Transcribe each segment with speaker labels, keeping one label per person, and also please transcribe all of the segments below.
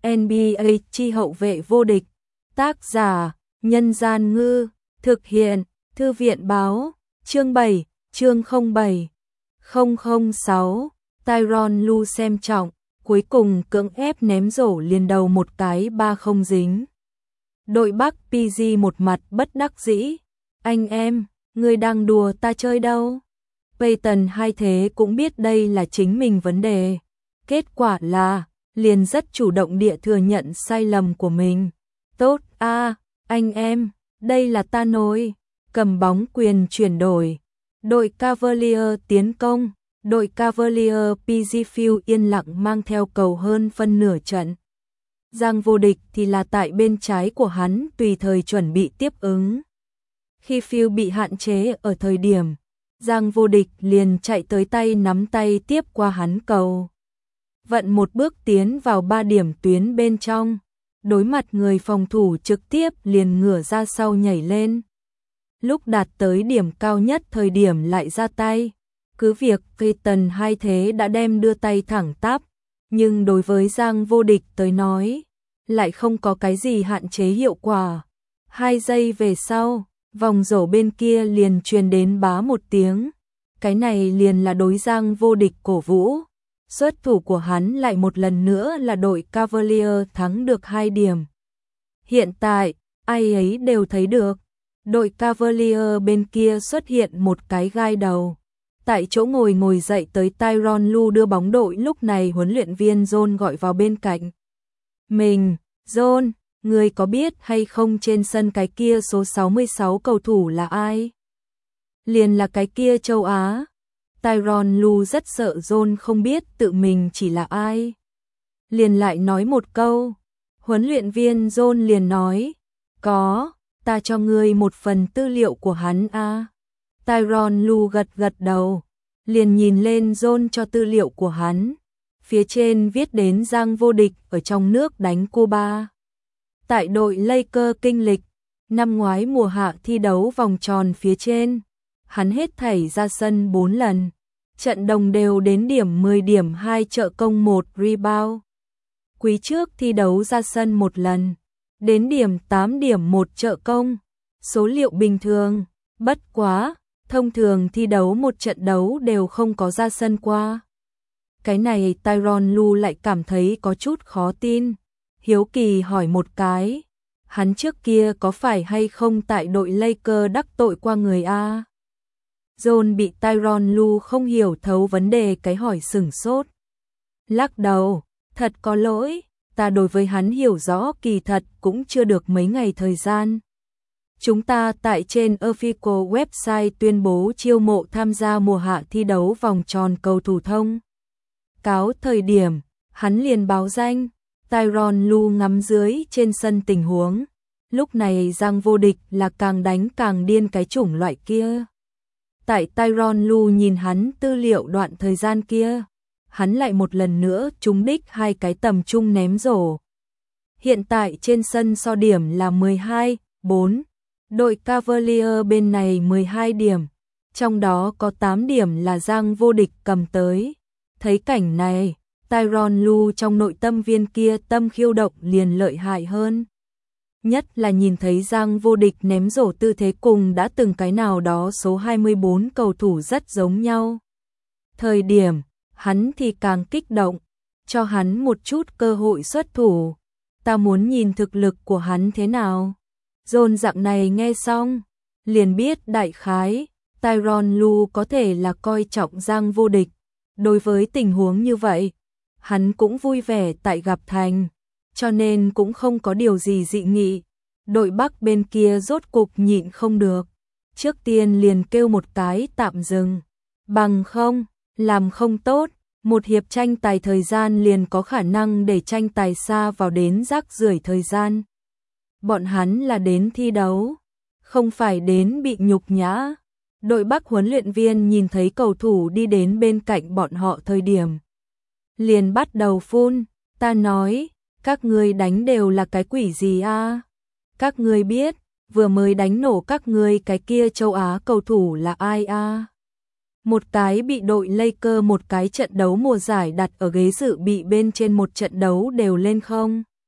Speaker 1: NBA chi hậu vệ vô địch. Tác giả: Nhân Gian Ngư. Thực hiện: Thư viện Báo. Chương 7, chương 07. 006. Tyronn Lue xem trọng, cuối cùng cưỡng ép ném rổ liền đầu một cái 3 không dính. Đội Bắc PG một mặt bất đắc dĩ. Anh em, người đang đùa ta chơi đâu? Peyton hay thế cũng biết đây là chính mình vấn đề. Kết quả là, liền rất chủ động địa thừa nhận sai lầm của mình. Tốt a, anh em, đây là ta nối. Cầm bóng quyền chuyển đổi. Đội Cavalier tiến công. Đội Cavalier PG Phil yên lặng mang theo cầu hơn phân nửa trận. Giang Vô Địch thì là tại bên trái của hắn tùy thời chuẩn bị tiếp ứng. Khi Phil bị hạn chế ở thời điểm, Giang Vô Địch liền chạy tới tay nắm tay tiếp qua hắn cầu. Vận một bước tiến vào 3 điểm tuyến bên trong, đối mặt người phòng thủ trực tiếp liền ngửa ra sau nhảy lên. Lúc đạt tới điểm cao nhất thời điểm lại ra tay. Cứ việc Peyton hay thế đã đem đưa tay thẳng tắp, nhưng đối với Giang Vô Địch tới nói, lại không có cái gì hạn chế hiệu quả. 2 giây về sau, vòng rổ bên kia liền truyền đến bá một tiếng. Cái này liền là đối Giang Vô Địch cổ vũ. Xuất thủ của hắn lại một lần nữa là đội Cavalier thắng được 2 điểm. Hiện tại, ai ấy đều thấy được, đội Cavalier bên kia xuất hiện một cái gai đầu. Tại chỗ ngồi dậy tới Tyronn Lue đưa bóng đội, lúc này huấn luyện viên John gọi vào bên cạnh. Mình, John, người có biết hay không trên sân cái kia số 66 cầu thủ là ai? Liền là cái kia châu Á. Tyronn Lue rất sợ John không biết tự mình chỉ là ai. Liền lại nói một câu. Huấn luyện viên John liền nói, có, ta cho ngươi một phần tư liệu của hắn a. Tyronn Lue gật gật đầu, liền nhìn lên John cho tư liệu của hắn. Phía trên viết đến Giang Vô Địch ở trong nước đánh Cuba. Tại đội Lakers kinh lịch, năm ngoái mùa hạ thi đấu vòng tròn phía trên, hắn hết thảy ra sân 4 lần. Trận đồng đều đến điểm 10 điểm 2 trợ công 1 rebound. Quý trước thi đấu ra sân 1 lần, đến điểm 8 điểm 1 trợ công. Số liệu bình thường, bất quá, thông thường thi đấu một trận đấu đều không có ra sân qua. Cái này Tyronn Lue lại cảm thấy có chút khó tin. Hiếu kỳ hỏi một cái, hắn trước kia có phải hay không tại đội Lakers đắc tội qua người a? John bị Tyronn Lue không hiểu thấu vấn đề cái hỏi sửng sốt. Lắc đầu, thật có lỗi, ta đối với hắn hiểu rõ kỳ thật cũng chưa được mấy ngày thời gian. Chúng ta tại trên official website tuyên bố chiêu mộ tham gia mùa hạ thi đấu vòng tròn cầu thủ thông cáo thời điểm, hắn liền báo danh. Tyronn Lue ngắm dưới trên sân tình huống. Lúc này Giang Vô Địch là càng đánh càng điên cái chủng loại kia. Tại Tyronn Lue nhìn hắn tư liệu đoạn thời gian kia, hắn lại một lần nữa trúng đích 2 cái tầm trung ném rổ. Hiện tại trên sân so điểm là 12-4. Đội Cavalier bên này 12 điểm, trong đó có 8 điểm là Giang Vô Địch cầm tới. Thấy cảnh này, Tyronn Lue trong nội tâm viên kia tâm khiêu động liền lợi hại hơn. Nhất là nhìn thấy Giang Vô Địch ném rổ tư thế cùng đã từng cái nào đó số 24 cầu thủ rất giống nhau. Thời điểm, hắn thì càng kích động, cho hắn một chút cơ hội xuất thủ. Ta muốn nhìn thực lực của hắn thế nào. John dạng này nghe xong, liền biết đại khái, Tyronn Lue có thể là coi trọng Giang Vô Địch. Đối với tình huống như vậy, hắn cũng vui vẻ tại gặp thành, cho nên cũng không có điều gì dị nghị. Đội Bắc bên kia rốt cục nhịn không được, trước tiên liền kêu một cái tạm dừng. Bằng không, làm không tốt, một hiệp tranh tài thời gian liền có khả năng để tranh tài xa vào đến rác rưởi thời gian. Bọn hắn là đến thi đấu, không phải đến bị nhục nhã. Đội Bắc huấn luyện viên nhìn thấy cầu thủ đi đến bên cạnh bọn họ thời điểm, liền bắt đầu phun. Ta nói, các ngươi đánh đều là cái quỷ gì a? Các ngươi biết, vừa mới đánh nổ các ngươi cái kia châu Á cầu thủ là ai a? Một cái bị đội Lakers một cái trận đấu mùa giải đặt ở ghế dự bị bên trên một trận đấu đều lên không?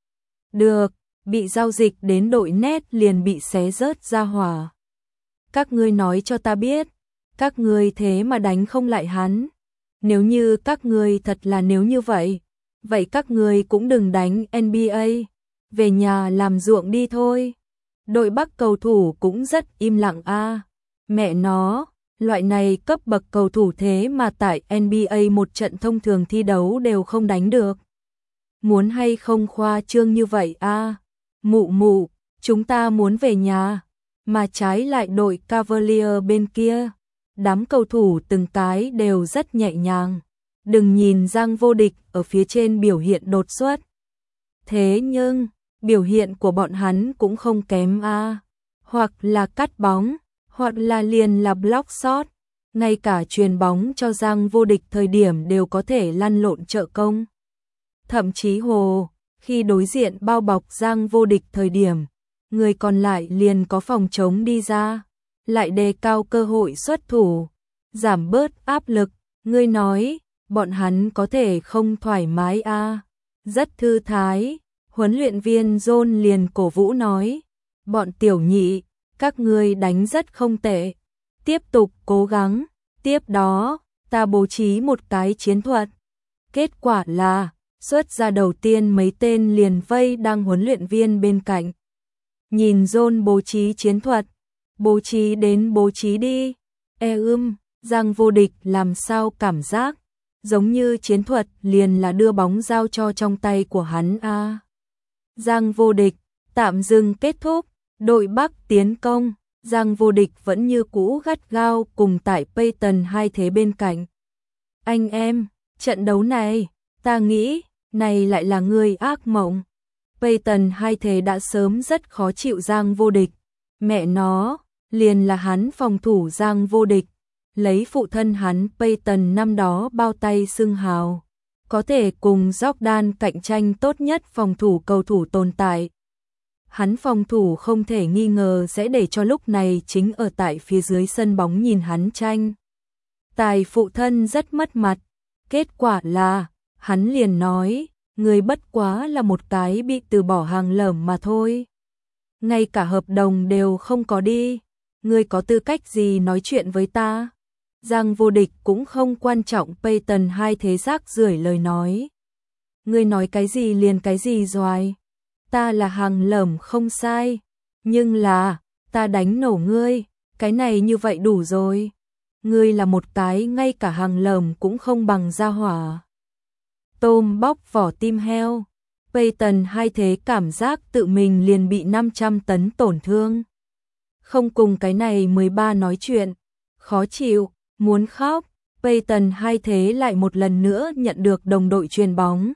Speaker 1: Được, bị giao dịch đến đội nét liền bị xé rớt ra hỏa. Các ngươi nói cho ta biết, các ngươi thế mà đánh không lại hắn. Nếu như các ngươi thật là nếu như vậy, vậy các ngươi cũng đừng đánh NBA, về nhà làm ruộng đi thôi. Đội Bắc cầu thủ cũng rất im lặng a. Mẹ nó, loại này cấp bậc cầu thủ thế mà tại NBA một trận thông thường thi đấu đều không đánh được. Muốn hay không khoa trương như vậy a? Mụ mụ, chúng ta muốn về nhà. Mà trái lại đội Cavalier bên kia, đám cầu thủ từng cái đều rất nhẹ nhàng. Đừng nhìn Giang Vô Địch ở phía trên biểu hiện đột xuất. Thế nhưng, biểu hiện của bọn hắn cũng không kém a. Hoặc là cắt bóng, hoặc là liền là block shot. Ngay cả truyền bóng cho Giang Vô Địch thời điểm đều có thể lăn lộn trợ công. Thậm chí khi đối diện bao bọc Giang Vô Địch thời điểm, người còn lại liền có phòng chống đi ra, lại đề cao cơ hội xuất thủ, giảm bớt áp lực. Ngươi nói, bọn hắn có thể không thoải mái a? Rất thư thái, huấn luyện viên John liền cổ vũ nói, bọn tiểu nhị, các ngươi đánh rất không tệ, tiếp tục cố gắng, tiếp đó, ta bố trí một cái chiến thuật. Kết quả là, xuất ra đầu tiên mấy tên liền vây đang huấn luyện viên bên cạnh. Nhìn John bố trí chiến thuật, bố trí đến bố trí đi. Giang Vô Địch làm sao cảm giác giống như chiến thuật liền là đưa bóng giao cho trong tay của hắn a. Giang Vô Địch tạm dừng kết thúc, đội Bắc tiến công, Giang Vô Địch vẫn như cũ gắt gao cùng tại Peyton hai thế bên cạnh. Anh em, trận đấu này, ta nghĩ, này lại là người ác mộng. Peyton hai thế đã sớm rất khó chịu Giang Vô Địch. Mẹ nó, liền là hắn phòng thủ Giang Vô Địch. Lấy phụ thân hắn Peyton năm đó bao tay xưng hào. Có thể cùng Jordan cạnh tranh tốt nhất phòng thủ cầu thủ tồn tại. Hắn phòng thủ không thể nghi ngờ sẽ để cho lúc này chính ở tại phía dưới sân bóng nhìn hắn tranh. Tài phụ thân rất mất mặt. Kết quả là, hắn liền nói, người bất quá là một cái bị từ bỏ hàng lởm mà thôi. Ngay cả hợp đồng đều không có đi. Ngươi có tư cách gì nói chuyện với ta? Giang Vô Địch cũng không quan trọng Peyton hai thế rác rưởi lời nói. Ngươi nói cái gì liền cái gì doài. Ta là hàng lởm không sai. Nhưng là, ta đánh nổ ngươi. Cái này như vậy đủ rồi. Ngươi là một cái ngay cả hàng lởm cũng không bằng gia hỏa. Tôm bóc vỏ tim heo. Peyton hai thế cảm giác tự mình liền bị 500 tấn tổn thương. Không cùng cái này 13 nói chuyện. Khó chịu, muốn khóc. Peyton hai thế lại một lần nữa nhận được đồng đội chuyền bóng.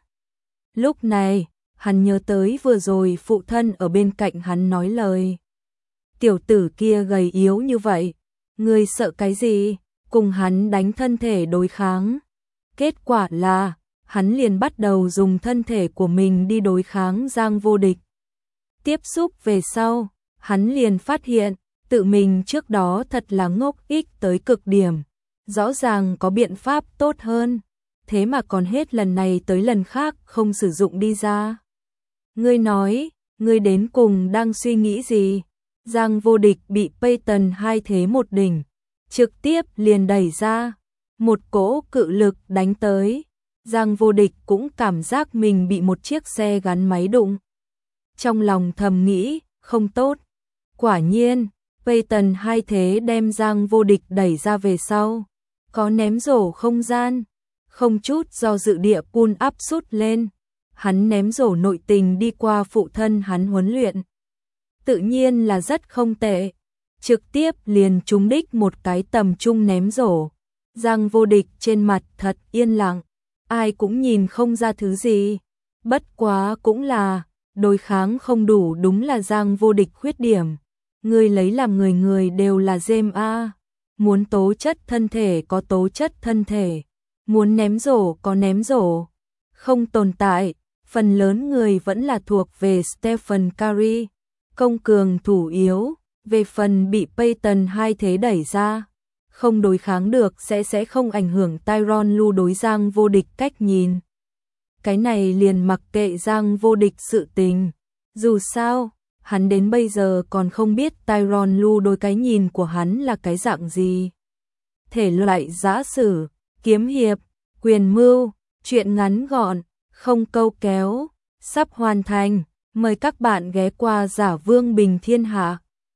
Speaker 1: Lúc này, hắn nhớ tới vừa rồi phụ thân ở bên cạnh hắn nói lời. Tiểu tử kia gầy yếu như vậy, ngươi sợ cái gì? Cùng hắn đánh thân thể đối kháng. Kết quả là, hắn liền bắt đầu dùng thân thể của mình đi đối kháng Giang Vô Địch. Tiếp xúc về sau, hắn liền phát hiện, tự mình trước đó thật là ngốc ích tới cực điểm. Rõ ràng có biện pháp tốt hơn, thế mà còn hết lần này tới lần khác không sử dụng đi ra. Ngươi nói, ngươi đến cùng đang suy nghĩ gì? Giang Vô Địch bị Peyton hai thế một đỉnh, trực tiếp liền đẩy ra, một cỗ cự lực đánh tới. Giang Vô Địch cũng cảm giác mình bị một chiếc xe gắn máy đụng. Trong lòng thầm nghĩ, không tốt. Quả nhiên, Peyton hai thế đem Giang Vô Địch đẩy ra về sau. Có ném rổ không gian, không chút do dự địa pull up sút lên. Hắn ném rổ nội tình đi qua phụ thân hắn huấn luyện. Tự nhiên là rất không tệ. Trực tiếp liền trúng đích một cái tầm trung ném rổ. Giang Vô Địch trên mặt thật yên lặng. Ai cũng nhìn không ra thứ gì. Bất quá cũng là, đối kháng không đủ đúng là Giang Vô Địch khuyết điểm. Người lấy làm người người đều là James A. Muốn tố chất thân thể có tố chất thân thể. Muốn ném rổ có ném rổ. Không tồn tại, phần lớn người vẫn là thuộc về Stephen Curry. Công cường thủ yếu, về phần bị Peyton hai thế đẩy ra. Không đối kháng được sẽ không ảnh hưởng Tyronn Lue đối Giang Vô Địch cách nhìn. Cái này liền mặc kệ Giang Vô Địch sự tình. Dù sao, hắn đến bây giờ còn không biết Tyrone Lue đối cái nhìn của hắn là cái dạng gì. Thể loại giã sử, kiếm hiệp, quyền mưu, truyện ngắn gọn, không câu kéo, sắp hoàn thành. Mời các bạn ghé qua Giả Vương Bình Thiên Hạ.